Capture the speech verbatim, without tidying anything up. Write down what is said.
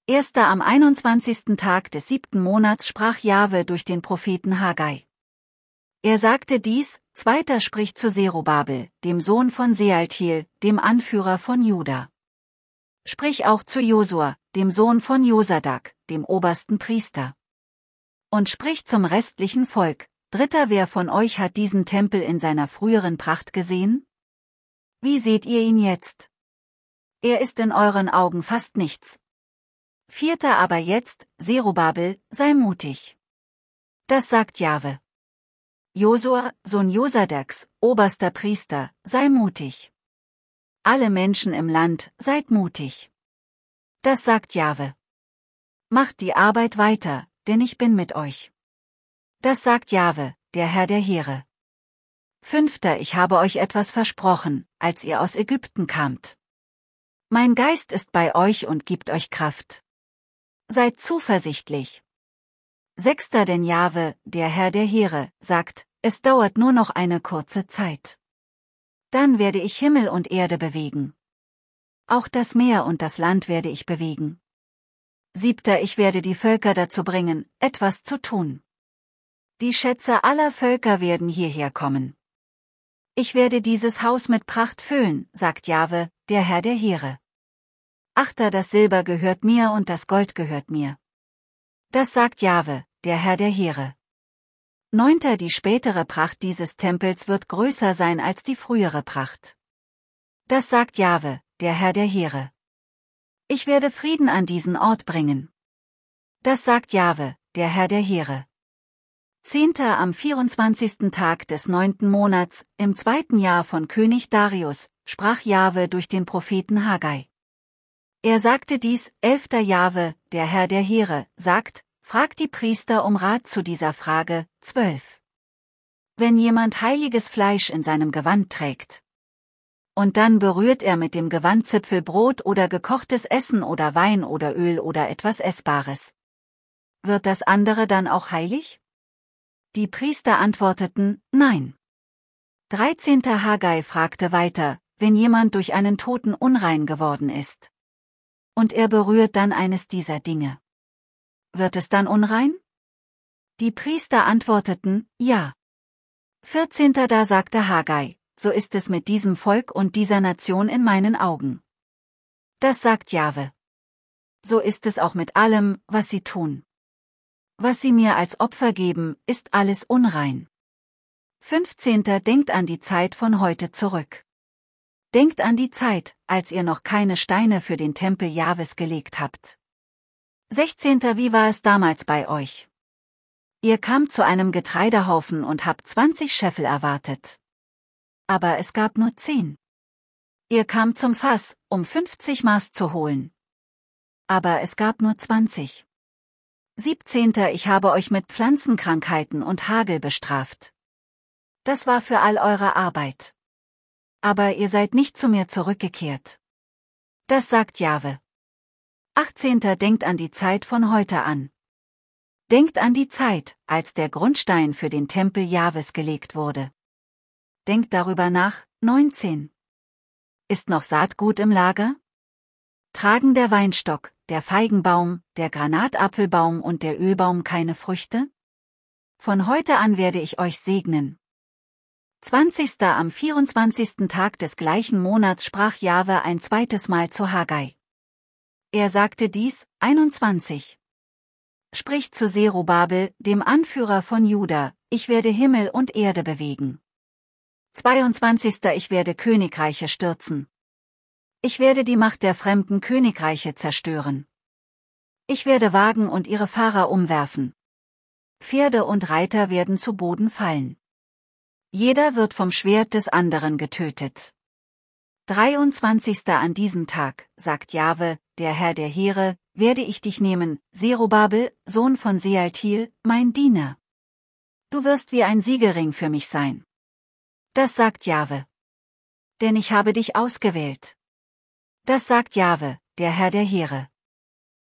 Erster am einundzwanzigsten Tag des siebten Monats sprach Jahwe durch den Propheten Haggai. Er sagte dies, zweiter spricht zu Zerubabel, dem Sohn von Sealtiel, dem Anführer von Juda. Sprich auch zu Josua, dem Sohn von Josadak, dem obersten Priester. Und sprich zum restlichen Volk, Dritter, wer von euch hat diesen Tempel in seiner früheren Pracht gesehen? Wie seht ihr ihn jetzt? Er ist in euren Augen fast nichts. Vierter aber jetzt, Zerubabel, sei mutig. Das sagt Jahwe. Josua, Sohn Josadaks, oberster Priester, sei mutig. Alle Menschen im Land, seid mutig. Das sagt Jahwe. Macht die Arbeit weiter, denn ich bin mit euch. Das sagt Jahwe, der Herr der Heere. Fünfter, ich habe euch etwas versprochen, als ihr aus Ägypten kamt. Mein Geist ist bei euch und gibt euch Kraft. Seid zuversichtlich. Sechster, denn Jahwe, der Herr der Heere, sagt, es dauert nur noch eine kurze Zeit. Dann werde ich Himmel und Erde bewegen. Auch das Meer und das Land werde ich bewegen. Siebter, ich werde die Völker dazu bringen, etwas zu tun. Die Schätze aller Völker werden hierher kommen. Ich werde dieses Haus mit Pracht füllen, sagt Jahwe, der Herr der Heere. Achter, das Silber gehört mir und das Gold gehört mir. Das sagt Jahwe, der Herr der Heere. Neunter, die spätere Pracht dieses Tempels wird größer sein als die frühere Pracht. Das sagt Jahwe, der Herr der Heere. Ich werde Frieden an diesen Ort bringen. Das sagt Jahwe, der Herr der Heere. Zehnter, am vierundzwanzigsten Tag des neunten Monats, im zweiten Jahr von König Darius, sprach Jahwe durch den Propheten Haggai. Er sagte dies, elfter Jahwe, der Herr der Heere, sagt, fragt die Priester um Rat zu dieser Frage. zwölf. Wenn jemand heiliges Fleisch in seinem Gewand trägt, und dann berührt er mit dem Gewandzipfel Brot oder gekochtes Essen oder Wein oder Öl oder etwas Essbares, wird das andere dann auch heilig? Die Priester antworteten, nein. dreizehnter Haggai fragte weiter, wenn jemand durch einen Toten unrein geworden ist, und er berührt dann eines dieser Dinge, wird es dann unrein? Die Priester antworteten, ja. vierzehnter Da sagte Haggai, so ist es mit diesem Volk und dieser Nation in meinen Augen. Das sagt Jahwe. So ist es auch mit allem, was sie tun. Was sie mir als Opfer geben, ist alles unrein. fünfzehnter Denkt an die Zeit von heute zurück. Denkt an die Zeit, als ihr noch keine Steine für den Tempel Jahwes gelegt habt. sechzehnter Wie war es damals bei euch? Ihr kamt zu einem Getreidehaufen und habt zwanzig Scheffel erwartet. Aber es gab nur zehn. Ihr kamt zum Fass, um fünfzig Maß zu holen. Aber es gab nur zwanzig. siebzehnter Ich habe euch mit Pflanzenkrankheiten und Hagel bestraft. Das war für all eure Arbeit. Aber ihr seid nicht zu mir zurückgekehrt. Das sagt Jahwe. achtzehnter Denkt an die Zeit von heute an. Denkt an die Zeit, als der Grundstein für den Tempel Jahwes gelegt wurde. Denkt darüber nach. neunzehn Ist noch Saatgut im Lager? Tragen der Weinstock, der Feigenbaum, der Granatapfelbaum und der Ölbaum keine Früchte? Von heute an werde ich euch segnen. zwanzigster Am vierundzwanzigsten Tag des gleichen Monats sprach Jahwe ein zweites Mal zu Haggai. Er sagte dies, einundzwanzig. Sprich zu Zerubabel, dem Anführer von Juda, ich werde Himmel und Erde bewegen. zweiundzwanzigster Ich werde Königreiche stürzen. Ich werde die Macht der fremden Königreiche zerstören. Ich werde Wagen und ihre Fahrer umwerfen. Pferde und Reiter werden zu Boden fallen. Jeder wird vom Schwert des anderen getötet. dreiundzwanzigster An diesem Tag, sagt Jahwe, der Herr der Heere, werde ich dich nehmen, Zerubabel, Sohn von Sealtiel, mein Diener. Du wirst wie ein Siegelring für mich sein. Das sagt Jahwe. Denn ich habe dich ausgewählt. Das sagt Jahwe, der Herr der Heere.